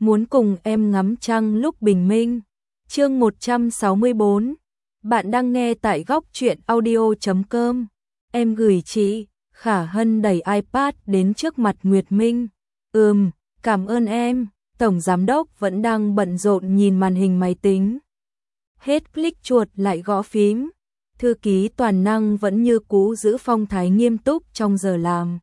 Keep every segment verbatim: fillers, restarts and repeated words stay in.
muốn cùng em ngắm trăng lúc bình minh. Chương một trăm sáu mươi bốn. Bạn đang nghe tại góc truyện audio chấm com. Em gửi chị. Khả Hân đẩy iPad đến trước mặt Nguyệt Minh. Ừm, cảm ơn em. Tổng giám đốc vẫn đang bận rộn nhìn màn hình máy tính. Hết click chuột lại gõ phím. Thư ký toàn năng vẫn như cũ giữ phong thái nghiêm túc trong giờ làm.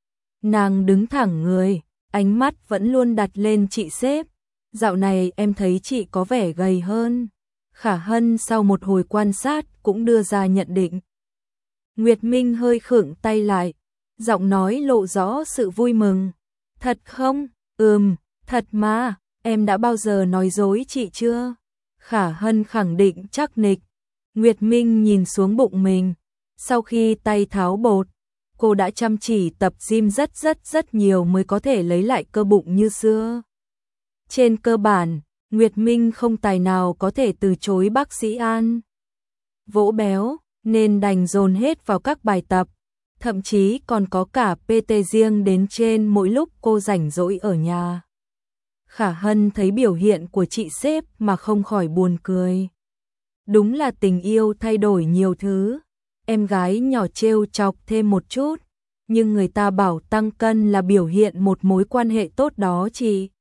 Nàng đứng thẳng người, ánh mắt vẫn luôn đặt lên chị sếp. Dạo này em thấy chị có vẻ gầy hơn. Khả Hân sau một hồi quan sát cũng đưa ra nhận định. Nguyệt Minh hơi khựng tay lại, giọng nói lộ rõ sự vui mừng. Thật không? Ừm, thật mà, em đã bao giờ nói dối chị chưa? Khả Hân khẳng định chắc nịch. Nguyệt Minh nhìn xuống bụng mình. Sau khi tay tháo bột, cô đã chăm chỉ tập gym rất rất rất nhiều mới có thể lấy lại cơ bụng như xưa. Trên cơ bản, Nguyệt Minh không tài nào có thể từ chối bác sĩ An. Vỗ béo, nên đành dồn hết vào các bài tập. Thậm chí còn có cả pê tê riêng đến trên mỗi lúc cô rảnh rỗi ở nhà. Khả Hân thấy biểu hiện của chị sếp mà không khỏi buồn cười. Đúng là tình yêu thay đổi nhiều thứ. Em gái nhỏ trêu chọc thêm một chút, nhưng người ta bảo tăng cân là biểu hiện một mối quan hệ tốt đó chị.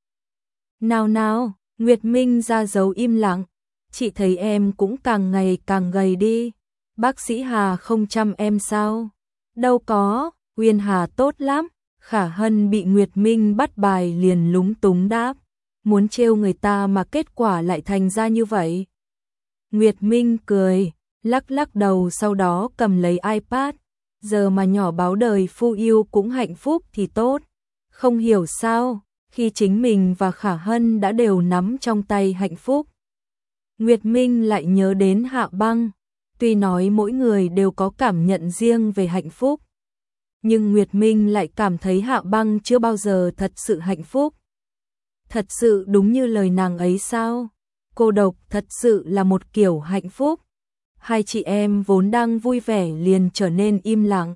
Nào nào, Nguyệt Minh ra dấu im lặng. Chị thấy em cũng càng ngày càng gầy đi. Bác sĩ Hà không chăm em sao? Đâu có, Uyên Hà tốt lắm. Khả Hân bị Nguyệt Minh bắt bài liền lúng túng đáp. Muốn trêu người ta mà kết quả lại thành ra như vậy. Nguyệt Minh cười, lắc lắc đầu sau đó cầm lấy iPad. Giờ mà nhỏ báo đời Phu Yêu cũng hạnh phúc thì tốt. Không hiểu sao, khi chính mình và Khả Hân đã đều nắm trong tay hạnh phúc. Nguyệt Minh lại nhớ đến Hạ Băng. Tuy nói mỗi người đều có cảm nhận riêng về hạnh phúc, nhưng Nguyệt Minh lại cảm thấy Hạ Băng chưa bao giờ thật sự hạnh phúc. Thật sự đúng như lời nàng ấy sao? Cô độc thật sự là một kiểu hạnh phúc. Hai chị em vốn đang vui vẻ liền trở nên im lặng.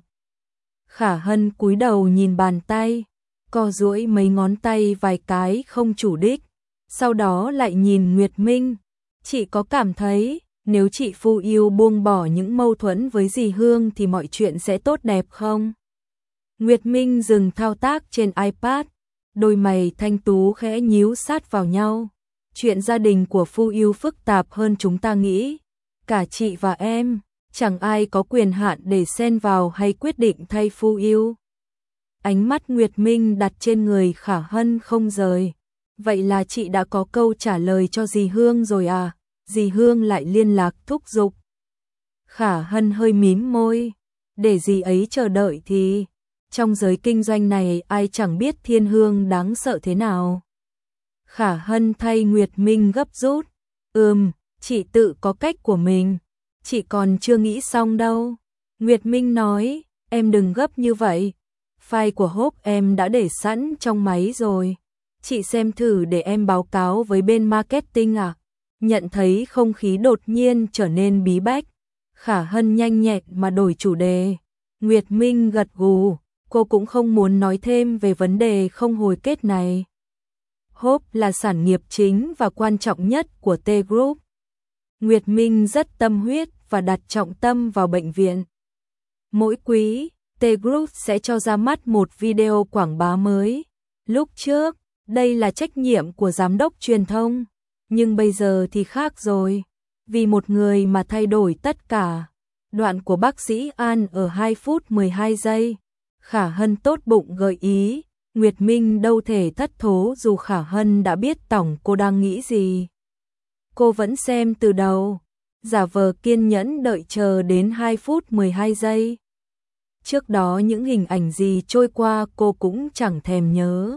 Khả Hân cúi đầu nhìn bàn tay, co duỗi mấy ngón tay vài cái không chủ đích, sau đó lại nhìn Nguyệt Minh. Chị có cảm thấy nếu chị Phu Yêu buông bỏ những mâu thuẫn với dì Hương thì mọi chuyện sẽ tốt đẹp không? Nguyệt Minh dừng thao tác trên iPad, đôi mày thanh tú khẽ nhíu sát vào nhau. Chuyện gia đình của Phu Yêu phức tạp hơn chúng ta nghĩ. Cả chị và em, chẳng ai có quyền hạn để xen vào hay quyết định thay Phu Yêu. Ánh mắt Nguyệt Minh đặt trên người Khả Hân không rời. Vậy là chị đã có câu trả lời cho dì Hương rồi à? Dì Hương lại liên lạc thúc giục. Khả Hân hơi mím môi. Để dì ấy chờ đợi thì... Trong giới kinh doanh này ai chẳng biết Thiên Hương đáng sợ thế nào. Khả Hân thay Nguyệt Minh gấp rút. Ừm, chị tự có cách của mình. Chị còn chưa nghĩ xong đâu. Nguyệt Minh nói, em đừng gấp như vậy. File của Hope em đã để sẵn trong máy rồi. Chị xem thử để em báo cáo với bên marketing à? Nhận thấy không khí đột nhiên trở nên bí bách. Khả Hân nhanh nhẹn mà đổi chủ đề. Nguyệt Minh gật gù, cô cũng không muốn nói thêm về vấn đề không hồi kết này. Hope là sản nghiệp chính và quan trọng nhất của T Group. Nguyệt Minh rất tâm huyết và đặt trọng tâm vào bệnh viện. Mỗi quý, T Group sẽ cho ra mắt một video quảng bá mới. Lúc trước, đây là trách nhiệm của giám đốc truyền thông, nhưng bây giờ thì khác rồi. Vì một người mà thay đổi tất cả. Đoạn của bác sĩ An ở hai phút mười hai giây. Khả Hân tốt bụng gợi ý. Nguyệt Minh đâu thể thất thố dù Khả Hân đã biết tổng cô đang nghĩ gì. Cô vẫn xem từ đầu, giả vờ kiên nhẫn đợi chờ đến hai phút mười hai giây. Trước đó những hình ảnh gì trôi qua cô cũng chẳng thèm nhớ.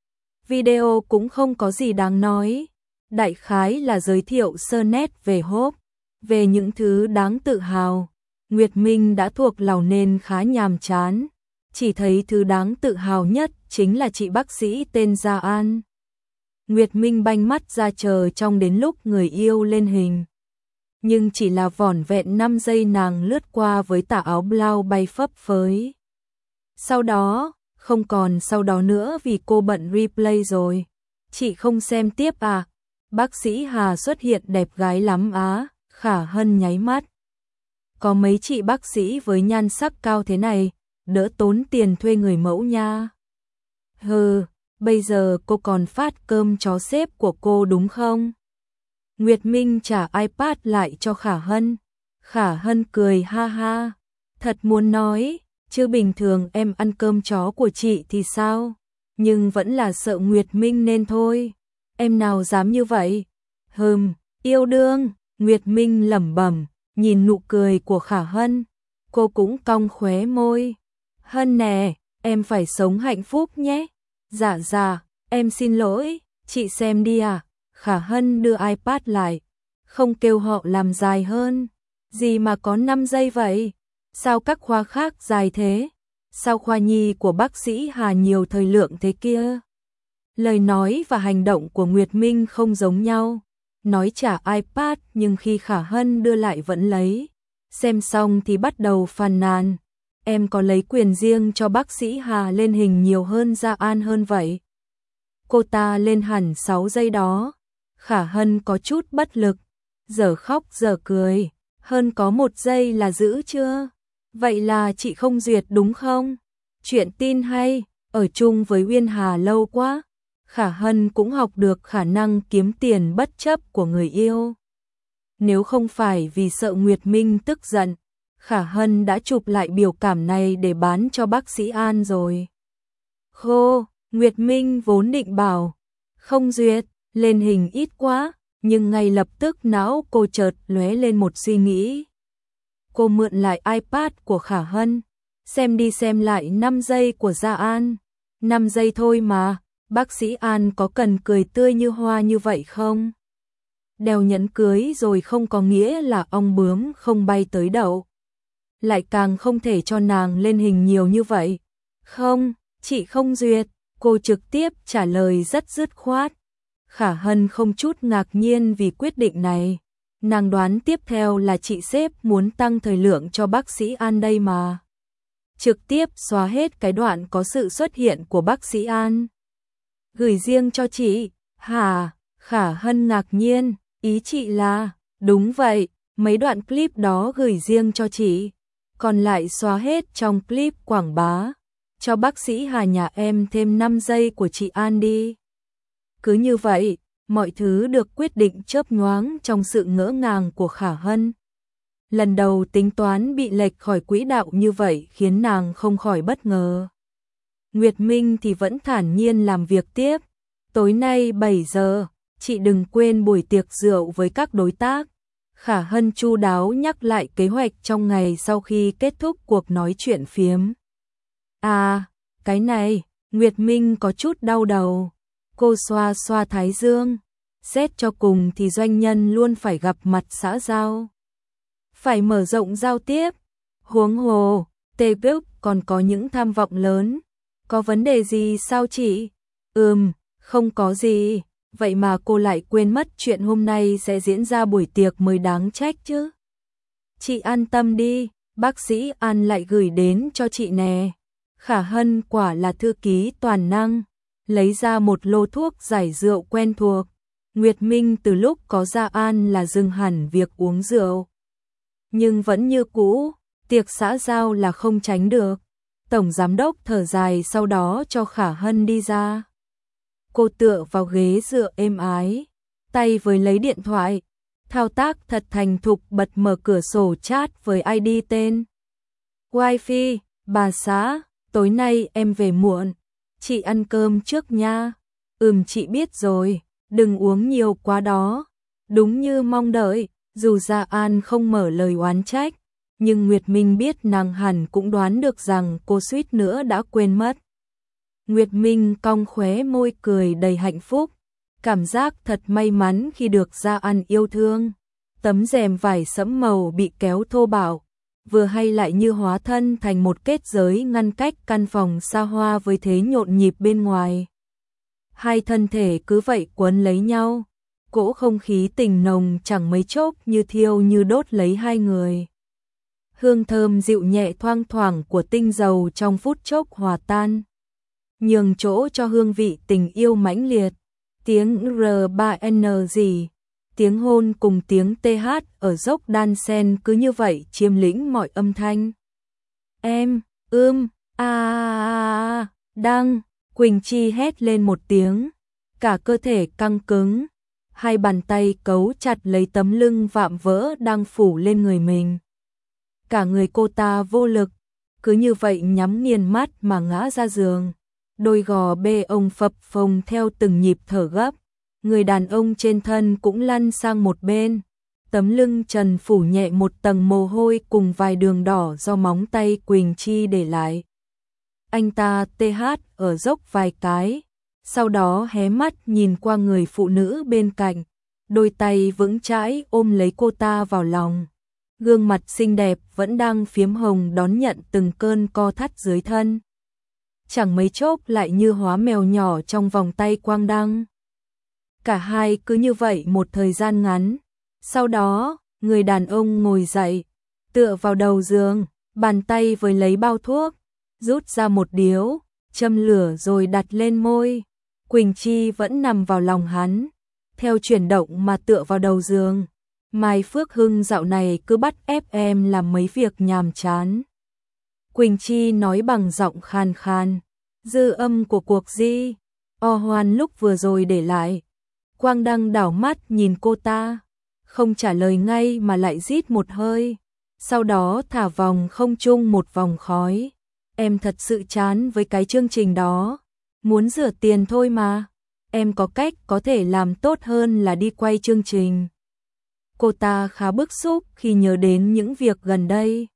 Video cũng không có gì đáng nói. Đại khái là giới thiệu sơ nét về Hope, về những thứ đáng tự hào. Nguyệt Minh đã thuộc lòng nên khá nhàm chán. Chỉ thấy thứ đáng tự hào nhất chính là chị bác sĩ tên Gia An. Nguyệt Minh banh mắt ra chờ trong đến lúc người yêu lên hình. Nhưng chỉ là vỏn vẹn năm giây nàng lướt qua với tà áo blau bay phấp phới. Sau đó, không còn sau đó nữa vì cô bận replay rồi. Chị không xem tiếp à? Bác sĩ Hà xuất hiện đẹp gái lắm á, Khả Hân nháy mắt. Có mấy chị bác sĩ với nhan sắc cao thế này, đỡ tốn tiền thuê người mẫu nha. Hừ, bây giờ cô còn phát cơm chó sếp của cô đúng không? Nguyệt Minh trả iPad lại cho Khả Hân. Khả Hân cười ha ha. Thật muốn nói, chứ bình thường em ăn cơm chó của chị thì sao? Nhưng vẫn là sợ Nguyệt Minh nên thôi. Em nào dám như vậy? Hừm, yêu đương, Nguyệt Minh lẩm bẩm, nhìn nụ cười của Khả Hân. Cô cũng cong khóe môi. Hân nè, em phải sống hạnh phúc nhé. Dạ dạ, em xin lỗi, chị xem đi à. Khả Hân đưa iPad lại. Không kêu họ làm dài hơn. Gì mà có năm giây vậy? Sao các khoa khác dài thế? Sao khoa nhi của bác sĩ Hà nhiều thời lượng thế kia? Lời nói và hành động của Nguyệt Minh không giống nhau. Nói trả iPad nhưng khi Khả Hân đưa lại vẫn lấy. Xem xong thì bắt đầu phàn nàn. Em có lấy quyền riêng cho bác sĩ Hà lên hình nhiều hơn Gia An hơn vậy. Cô ta lên hẳn sáu giây đó. Khả Hân có chút bất lực. Giờ khóc giờ cười. Hơn có một giây là giữ chưa? Vậy là chị không duyệt đúng không? Chuyện tin hay, ở chung với Uyên Hà lâu quá. Khả Hân cũng học được khả năng kiếm tiền bất chấp của người yêu. Nếu không phải vì sợ Nguyệt Minh tức giận, Khả Hân đã chụp lại biểu cảm này để bán cho bác sĩ An rồi. Khô, Nguyệt Minh vốn định bảo, không duyệt, lên hình ít quá, nhưng ngay lập tức não cô chợt lóe lên một suy nghĩ. Cô mượn lại iPad của Khả Hân, xem đi xem lại năm giây của Gia An. năm giây thôi mà, bác sĩ An có cần cười tươi như hoa như vậy không? Đeo nhẫn cưới rồi không có nghĩa là ong bướm không bay tới đậu. Lại càng không thể cho nàng lên hình nhiều như vậy. Không, chị không duyệt, cô trực tiếp trả lời rất dứt khoát. Khả Hân không chút ngạc nhiên vì quyết định này. Nàng đoán tiếp theo là chị sếp muốn tăng thời lượng cho bác sĩ An đây mà. Trực tiếp xóa hết cái đoạn có sự xuất hiện của bác sĩ An. Gửi riêng cho chị, hả? Khả Hân ngạc nhiên, ý chị là, đúng vậy, mấy đoạn clip đó gửi riêng cho chị. Còn lại xóa hết trong clip quảng bá. Cho bác sĩ Hà nhà em thêm năm giây của chị An đi. Cứ như vậy, mọi thứ được quyết định chớp nhoáng trong sự ngỡ ngàng của Khả Hân. Lần đầu tính toán bị lệch khỏi quỹ đạo như vậy khiến nàng không khỏi bất ngờ. Nguyệt Minh thì vẫn thản nhiên làm việc tiếp. Tối nay bảy giờ, chị đừng quên buổi tiệc rượu với các đối tác. Khả Hân chu đáo nhắc lại kế hoạch trong ngày sau khi kết thúc cuộc nói chuyện phiếm. À, cái này, Nguyệt Minh có chút đau đầu. Cô xoa xoa thái dương. Xét cho cùng thì doanh nhân luôn phải gặp mặt xã giao. Phải mở rộng giao tiếp. Huống hồ, Tê Group còn có những tham vọng lớn. Có vấn đề gì sao chị? Ừm, không có gì. Vậy mà cô lại quên mất chuyện hôm nay sẽ diễn ra buổi tiệc mới đáng trách chứ. Chị an tâm đi, bác sĩ An lại gửi đến cho chị nè. Khả Hân quả là thư ký toàn năng. Lấy ra một lô thuốc giải rượu quen thuộc. Nguyệt Minh từ lúc có Gia An là dừng hẳn việc uống rượu. Nhưng vẫn như cũ, tiệc xã giao là không tránh được. Tổng giám đốc thở dài sau đó cho Khả Hân đi ra. Cô tựa vào ghế dựa êm ái, tay với lấy điện thoại, thao tác thật thành thục bật mở cửa sổ chat với i đê tên. Wi-Fi, bà xã, tối nay em về muộn, chị ăn cơm trước nha. Ừm chị biết rồi, đừng uống nhiều quá đó. Đúng như mong đợi, dù Gia An không mở lời oán trách, nhưng Nguyệt Minh biết nàng hẳn cũng đoán được rằng cô suýt nữa đã quên mất. Nguyệt Minh cong khóe môi cười đầy hạnh phúc, cảm giác thật may mắn khi được Gia An yêu thương. Tấm rèm vải sẫm màu bị kéo thô bạo, vừa hay lại như hóa thân thành một kết giới ngăn cách căn phòng xa hoa với thế nhộn nhịp bên ngoài. Hai thân thể cứ vậy quấn lấy nhau, cỗ không khí tình nồng chẳng mấy chốc như thiêu như đốt lấy hai người. Hương thơm dịu nhẹ thoang thoảng của tinh dầu trong phút chốc hòa tan, nhường chỗ cho hương vị tình yêu mãnh liệt. tiếng R ba N gì, tiếng hôn cùng tiếng T H ở dốc đan sen cứ như vậy chiếm lĩnh mọi âm thanh. Em, ưm, a a a, Đăng, Quỳnh Chi hét lên một tiếng, cả cơ thể căng cứng, hai bàn tay cấu chặt lấy tấm lưng vạm vỡ đang phủ lên người mình. Cả người cô ta vô lực, cứ như vậy nhắm nghiền mắt mà ngã ra giường. Đôi gò bê ông phập phồng theo từng nhịp thở gấp, người đàn ông trên thân cũng lăn sang một bên. Tấm lưng trần phủ nhẹ một tầng mồ hôi cùng vài đường đỏ do móng tay Quỳnh Chi để lại. Anh ta tê hát ở dốc vài cái, sau đó hé mắt nhìn qua người phụ nữ bên cạnh, đôi tay vững chãi ôm lấy cô ta vào lòng. Gương mặt xinh đẹp vẫn đang phiếm hồng đón nhận từng cơn co thắt dưới thân. Chẳng mấy chốc lại như hóa mèo nhỏ trong vòng tay Quang Đăng. Cả hai cứ như vậy một thời gian ngắn. Sau đó, người đàn ông ngồi dậy, tựa vào đầu giường, bàn tay với lấy bao thuốc, rút ra một điếu, châm lửa rồi đặt lên môi. Quỳnh Chi vẫn nằm vào lòng hắn, theo chuyển động mà tựa vào đầu giường. Mai Phước Hưng dạo này cứ bắt ép em làm mấy việc nhàm chán. Quỳnh Chi nói bằng giọng khàn khàn, dư âm của cuộc di, o hoan lúc vừa rồi để lại. Quang Đăng đảo mắt nhìn cô ta, không trả lời ngay mà lại rít một hơi, sau đó thả vòng không trung một vòng khói. Em thật sự chán với cái chương trình đó, muốn rửa tiền thôi mà, em có cách có thể làm tốt hơn là đi quay chương trình. Cô ta khá bức xúc khi nhớ đến những việc gần đây.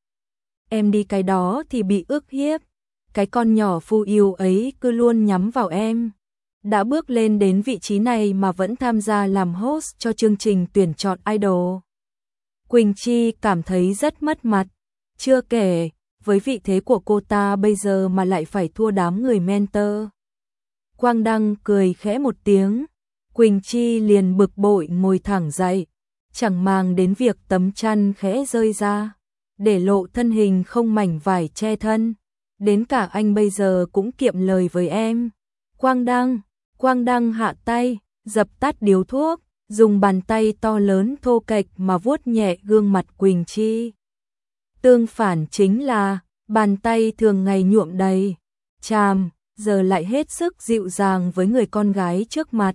Em đi cái đó thì bị ức hiếp, cái con nhỏ phu yêu ấy cứ luôn nhắm vào em. Đã bước lên đến vị trí này mà vẫn tham gia làm host cho chương trình tuyển chọn idol. Quỳnh Chi cảm thấy rất mất mặt, chưa kể, với vị thế của cô ta bây giờ mà lại phải thua đám người mentor. Quang Đăng cười khẽ một tiếng, Quỳnh Chi liền bực bội ngồi thẳng dậy, chẳng màng đến việc tấm chăn khẽ rơi ra, để lộ thân hình không mảnh vải che thân. Đến cả anh bây giờ cũng kiệm lời với em. Quang Đăng, Quang Đăng hạ tay, dập tắt điếu thuốc, dùng bàn tay to lớn thô kệch mà vuốt nhẹ gương mặt Quỳnh Chi. Tương phản chính là, bàn tay thường ngày nhuộm đầy, chàm, giờ lại hết sức dịu dàng với người con gái trước mặt.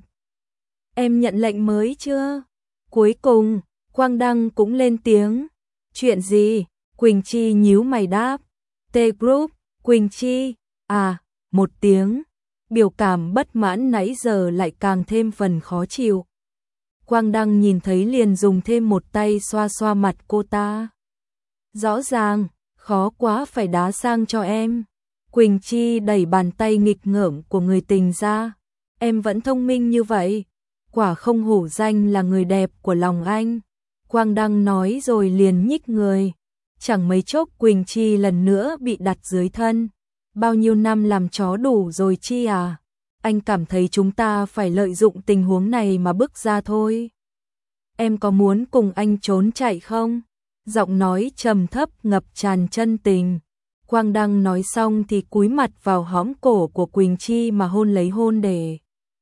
Em nhận lệnh mới chưa? Cuối cùng, Quang Đăng cũng lên tiếng. Chuyện gì? Quỳnh Chi nhíu mày đáp. T-Group, Quỳnh Chi, à, một tiếng. Biểu cảm bất mãn nãy giờ lại càng thêm phần khó chịu. Quang Đăng nhìn thấy liền dùng thêm một tay xoa xoa mặt cô ta. Rõ ràng, khó quá phải đá sang cho em. Quỳnh Chi đẩy bàn tay nghịch ngợm của người tình ra. Em vẫn thông minh như vậy, quả không hổ danh là người đẹp của lòng anh. Quang Đăng nói rồi liền nhích người. Chẳng mấy chốc Quỳnh Chi lần nữa bị đặt dưới thân. Bao nhiêu năm làm chó đủ rồi Chi à? Anh cảm thấy chúng ta phải lợi dụng tình huống này mà bước ra thôi. Em có muốn cùng anh trốn chạy không? Giọng nói trầm thấp ngập tràn chân tình. Quang Đăng nói xong thì cúi mặt vào hõm cổ của Quỳnh Chi mà hôn lấy hôn để.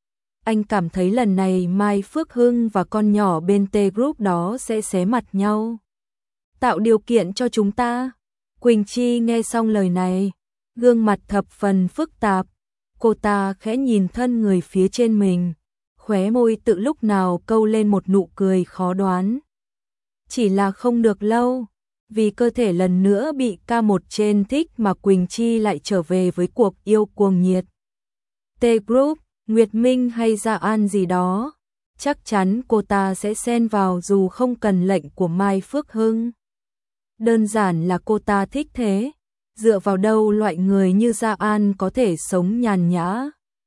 Anh cảm thấy lần này Mai Phước Hưng và con nhỏ bên T-Group đó sẽ xé mặt nhau. Tạo điều kiện cho chúng ta. Quỳnh Chi nghe xong lời này, gương mặt thập phần phức tạp. Cô ta khẽ nhìn thân người phía trên mình, khóe môi tự lúc nào câu lên một nụ cười khó đoán. Chỉ là không được lâu, vì cơ thể lần nữa bị ca một trên thích mà Quỳnh Chi lại trở về với cuộc yêu cuồng nhiệt. T-Group, Nguyệt Minh hay Gia An gì đó, chắc chắn cô ta sẽ xen vào dù không cần lệnh của Mai Phước Hưng. Đơn giản là cô ta thích thế, dựa vào đâu loại người như Gia An có thể sống nhàn nhã.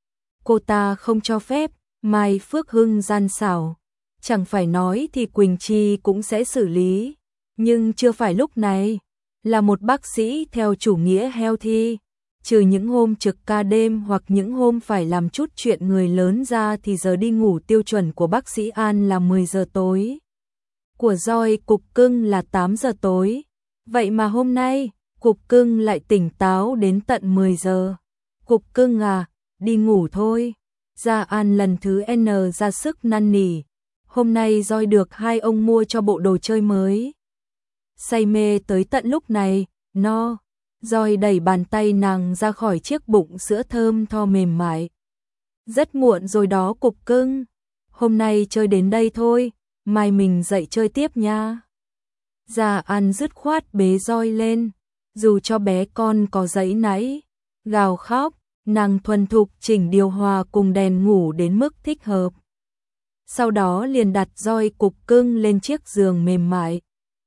Cô ta không cho phép Mai Phước Hưng gian xảo, chẳng phải nói thì Quỳnh Chi cũng sẽ xử lý, nhưng chưa phải lúc này. Là một bác sĩ theo chủ nghĩa healthy, trừ những hôm trực ca đêm hoặc những hôm phải làm chút chuyện người lớn ra thì giờ đi ngủ tiêu chuẩn của bác sĩ An là mười giờ tối. Của Joy Cục Cưng là tám giờ tối. Vậy mà hôm nay, Cục Cưng lại tỉnh táo đến tận mười giờ. Cục Cưng à, đi ngủ thôi. Gia An lần thứ N ra sức năn nỉ. Hôm nay Joy được hai ông mua cho bộ đồ chơi mới. Say mê tới tận lúc này, no. Joy đẩy bàn tay nàng ra khỏi chiếc bụng sữa thơm tho mềm mại. Rất muộn rồi đó cục cưng. Hôm nay chơi đến đây thôi, mai mình dậy chơi tiếp nha. Gia An dứt khoát bế Joy lên, dù cho bé con có giãy nãy, gào khóc, nàng thuần thục chỉnh điều hòa cùng đèn ngủ đến mức thích hợp. Sau đó liền đặt Joy cục cưng lên chiếc giường mềm mại.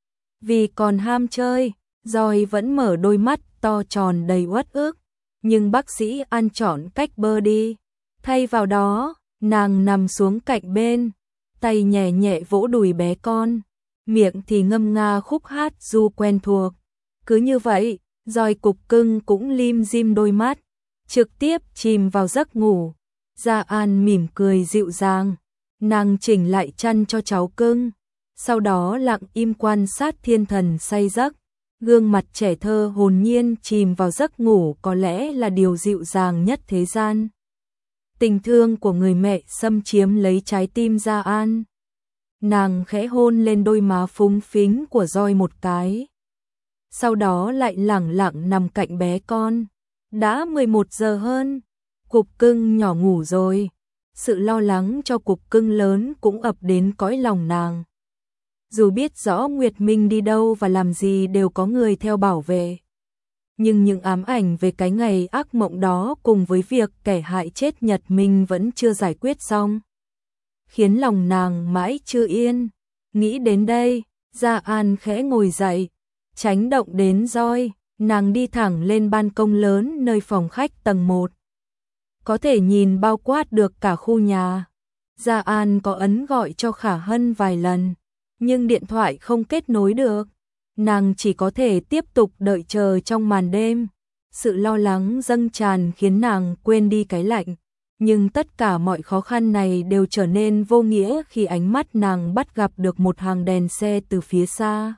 Vì còn ham chơi, Joy vẫn mở đôi mắt to tròn đầy uất ức, nhưng bác sĩ An chọn cách bơ đi. Thay vào đó, nàng nằm xuống cạnh bên, tay nhẹ nhẹ vỗ đùi bé con, miệng thì ngâm nga khúc hát ru quen thuộc. Cứ như vậy, Joy cục cưng cũng lim dim đôi mắt, trực tiếp chìm vào giấc ngủ. Gia An mỉm cười dịu dàng, nàng chỉnh lại chăn cho cháu cưng, sau đó lặng im quan sát thiên thần say giấc. Gương mặt trẻ thơ hồn nhiên chìm vào giấc ngủ có lẽ là điều dịu dàng nhất thế gian. Tình thương của người mẹ xâm chiếm lấy trái tim Gia An. Nàng khẽ hôn lên đôi má phúng phính của Joy một cái. Sau đó lại lẳng lặng nằm cạnh bé con. Đã mười một giờ hơn, cục cưng nhỏ ngủ rồi. Sự lo lắng cho cục cưng lớn cũng ập đến cõi lòng nàng. Dù biết rõ Nguyệt Minh đi đâu và làm gì đều có người theo bảo vệ, nhưng những ám ảnh về cái ngày ác mộng đó cùng với việc kẻ hại chết Nhật Minh vẫn chưa giải quyết xong, khiến lòng nàng mãi chưa yên. Nghĩ đến đây, Gia An khẽ ngồi dậy, tránh động đến Joy, nàng đi thẳng lên ban công lớn nơi phòng khách tầng một. Có thể nhìn bao quát được cả khu nhà. Gia An có ấn gọi cho Khả Hân vài lần, nhưng điện thoại không kết nối được. Nàng chỉ có thể tiếp tục đợi chờ trong màn đêm. Sự lo lắng dâng tràn khiến nàng quên đi cái lạnh. Nhưng tất cả mọi khó khăn này đều trở nên vô nghĩa khi ánh mắt nàng bắt gặp được một hàng đèn xe từ phía xa.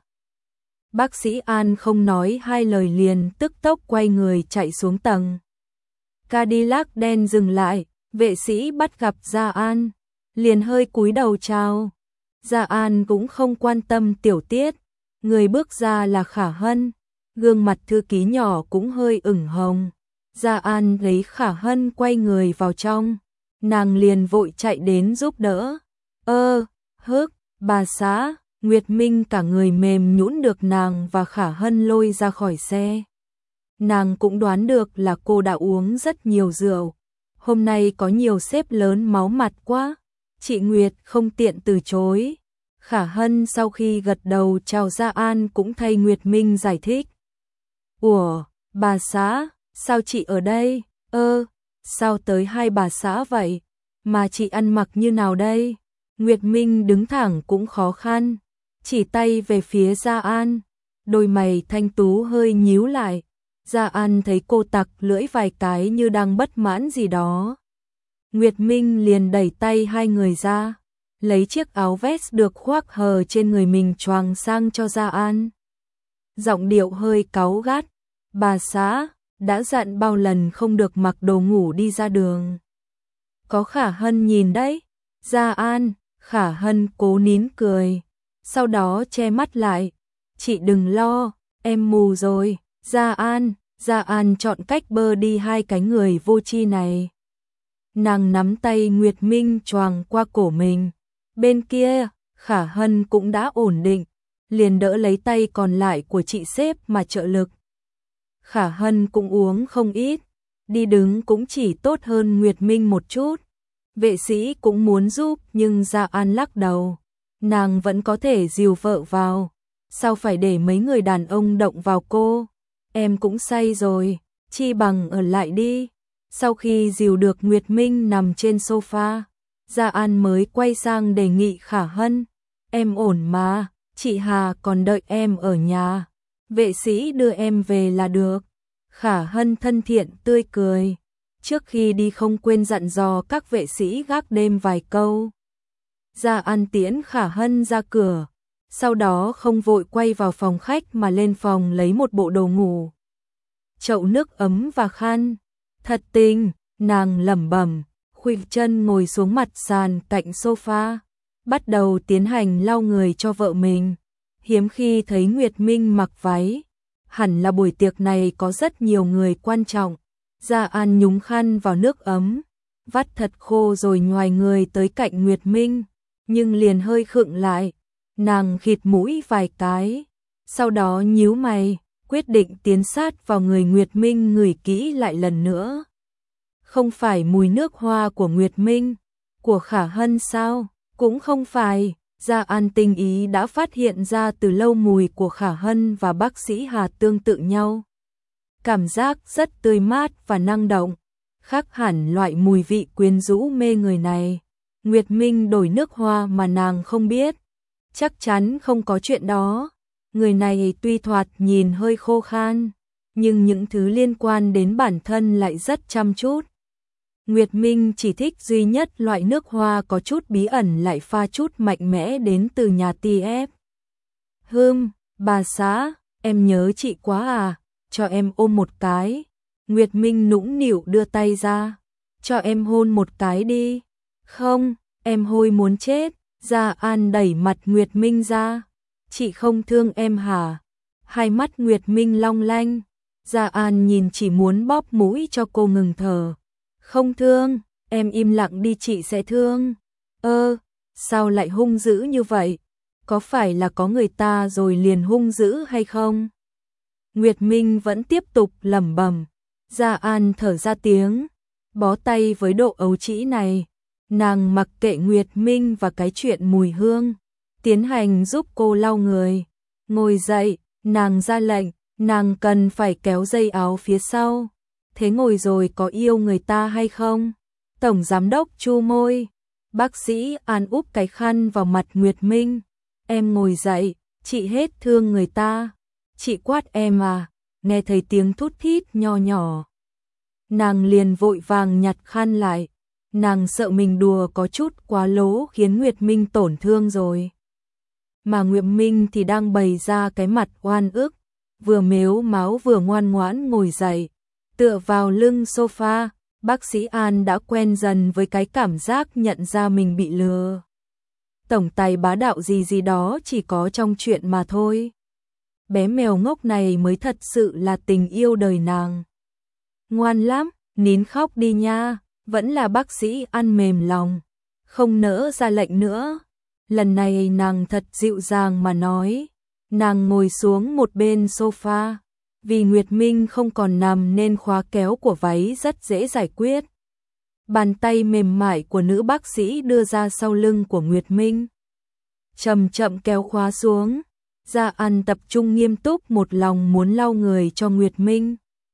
Bác sĩ An không nói hai lời liền tức tốc quay người chạy xuống tầng. Cadillac đen dừng lại, vệ sĩ bắt gặp Gia An, liền hơi cúi đầu chào. Gia An cũng không quan tâm tiểu tiết, người bước ra là Khả Hân, gương mặt thư ký nhỏ cũng hơi ửng hồng. Gia An lấy Khả Hân quay người vào trong, nàng liền vội chạy đến giúp đỡ. Ơ, hức, bà xã, Nguyệt Minh cả người mềm nhũn được nàng và Khả Hân lôi ra khỏi xe. Nàng cũng đoán được là cô đã uống rất nhiều rượu, hôm nay có nhiều sếp lớn máu mặt quá. Chị Nguyệt không tiện từ chối. Khả Hân sau khi gật đầu chào Gia An cũng thay Nguyệt Minh giải thích. Ủa, bà xã, sao chị ở đây? Ơ, sao tới hai bà xã vậy? Mà chị ăn mặc như nào đây? Nguyệt Minh đứng thẳng cũng khó khăn, chỉ tay về phía Gia An, đôi mày thanh tú hơi nhíu lại. Gia An thấy cô tặc lưỡi vài cái như đang bất mãn gì đó. Nguyệt Minh liền đẩy tay hai người ra, lấy chiếc áo vest được khoác hờ trên người mình choàng sang cho Gia An. Giọng điệu hơi cáu gắt, bà xã, đã dặn bao lần không được mặc đồ ngủ đi ra đường. Có Khả Hân nhìn đấy. Gia An, Khả Hân cố nín cười, sau đó che mắt lại. Chị đừng lo, em mù rồi. Gia An, Gia An chọn cách bơ đi hai cái người vô tri này. Nàng nắm tay Nguyệt Minh choàng qua cổ mình. Bên kia, Khả Hân cũng đã ổn định, liền đỡ lấy tay còn lại của chị sếp mà trợ lực. Khả Hân cũng uống không ít, đi đứng cũng chỉ tốt hơn Nguyệt Minh một chút. Vệ sĩ cũng muốn giúp nhưng Gia An lắc đầu. Nàng vẫn có thể dìu vợ vào, sao phải để mấy người đàn ông động vào cô. Em cũng say rồi, chi bằng ở lại đi. Sau khi dìu được Nguyệt Minh nằm trên sofa, Gia An mới quay sang đề nghị Khả Hân. Em ổn mà, chị Hà còn đợi em ở nhà. Vệ sĩ đưa em về là được. Khả Hân thân thiện tươi cười. Trước khi đi không quên dặn dò các vệ sĩ gác đêm vài câu. Gia An tiễn Khả Hân ra cửa. Sau đó không vội quay vào phòng khách mà lên phòng lấy một bộ đồ ngủ, chậu nước ấm và khăn. Thật tình, nàng lẩm bẩm, khuỵu chân ngồi xuống mặt sàn cạnh sofa, bắt đầu tiến hành lau người cho vợ mình. Hiếm khi thấy Nguyệt Minh mặc váy, hẳn là buổi tiệc này có rất nhiều người quan trọng. Gia An nhúng khăn vào nước ấm, vắt thật khô rồi nhoài người tới cạnh Nguyệt Minh, nhưng liền hơi khựng lại, nàng khịt mũi vài cái, sau đó nhíu mày, quyết định tiến sát vào người Nguyệt Minh ngửi kỹ lại lần nữa. Không phải mùi nước hoa của Nguyệt Minh, của Khả Hân sao? Cũng không phải. Gia An tinh ý đã phát hiện ra từ lâu mùi của Khả Hân và bác sĩ Hà tương tự nhau. Cảm giác rất tươi mát và năng động, khác hẳn loại mùi vị quyến rũ mê người này. Nguyệt Minh đổi nước hoa mà nàng không biết. Chắc chắn không có chuyện đó. Người này tuy thoạt nhìn hơi khô khan, nhưng những thứ liên quan đến bản thân lại rất chăm chút. Nguyệt Minh chỉ thích duy nhất loại nước hoa có chút bí ẩn lại pha chút mạnh mẽ đến từ nhà tê ép. Hừm, bà xã, em nhớ chị quá à, cho em ôm một cái. Nguyệt Minh nũng nịu đưa tay ra, cho em hôn một cái đi. Không, em hôi muốn chết. Gia An đẩy mặt Nguyệt Minh ra. Chị không thương em hả? Hai mắt Nguyệt Minh long lanh. Gia An nhìn chỉ muốn bóp mũi cho cô ngừng thở. Không thương, em im lặng đi chị sẽ thương. Ơ, sao lại hung dữ như vậy? Có phải là có người ta rồi liền hung dữ hay không? Nguyệt Minh vẫn tiếp tục lẩm bẩm. Gia An thở ra tiếng, bó tay với độ ấu trĩ này. Nàng mặc kệ Nguyệt Minh và cái chuyện mùi hương, tiến hành giúp cô lau người. Ngồi dậy, nàng ra lệnh, nàng cần phải kéo dây áo phía sau. Thế ngồi rồi có yêu người ta hay không? Tổng giám đốc chu môi. Bác sĩ An úp cái khăn vào mặt Nguyệt Minh. Em ngồi dậy, chị hết thương người ta. Chị quát em à? Nghe thấy tiếng thút thít nho nhỏ. Nàng liền vội vàng nhặt khăn lại. Nàng sợ mình đùa có chút quá lố khiến Nguyệt Minh tổn thương rồi. Mà Nguyệt Minh thì đang bày ra cái mặt oan ức, vừa mếu máo vừa ngoan ngoãn ngồi dậy, tựa vào lưng sofa. Bác sĩ An đã quen dần với cái cảm giác nhận ra mình bị lừa. Tổng tài bá đạo gì gì đó chỉ có trong chuyện mà thôi. Bé mèo ngốc này mới thật sự là tình yêu đời nàng. Ngoan lắm, nín khóc đi nha. Vẫn là bác sĩ An mềm lòng, không nỡ ra lệnh nữa. Lần này nàng thật dịu dàng mà nói. Nàng ngồi xuống một bên sofa. Vì Nguyệt Minh không còn nằm nên khóa kéo của váy rất dễ giải quyết. Bàn tay mềm mại của nữ bác sĩ đưa ra sau lưng của Nguyệt Minh, chậm chậm kéo khóa xuống. Gia An tập trung nghiêm túc một lòng muốn lau người cho Nguyệt Minh.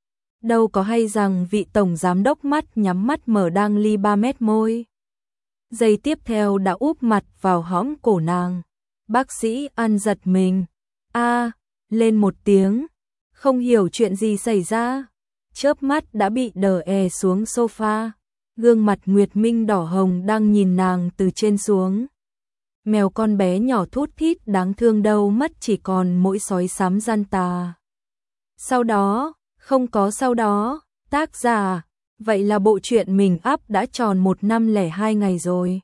Đâu có hay rằng vị tổng giám đốc mắt nhắm mắt mở đang ly ba mét môi. Giây tiếp theo đã úp mặt vào hõm cổ nàng. Bác sĩ An giật mình. A, lên một tiếng. Không hiểu chuyện gì xảy ra. Chớp mắt đã bị đờ è xuống sofa. Gương mặt Nguyệt Minh đỏ hồng đang nhìn nàng từ trên xuống. Mèo con bé nhỏ thút thít đáng thương đâu mất chỉ còn mỗi sói xám gian tà. Sau đó, không có sau đó, tác giả, vậy là bộ truyện mình up đã tròn một năm lẻ hai ngày rồi.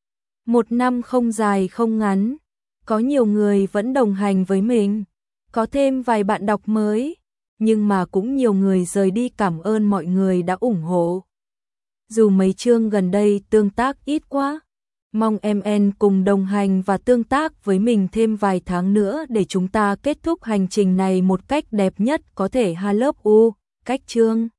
Một năm không dài không ngắn, có nhiều người vẫn đồng hành với mình, có thêm vài bạn đọc mới, nhưng mà cũng nhiều người rời đi, cảm ơn mọi người đã ủng hộ. Dù mấy chương gần đây tương tác ít quá, mong em en cùng đồng hành và tương tác với mình thêm vài tháng nữa để chúng ta kết thúc hành trình này một cách đẹp nhất có thể. Ha lớp U, cách chương.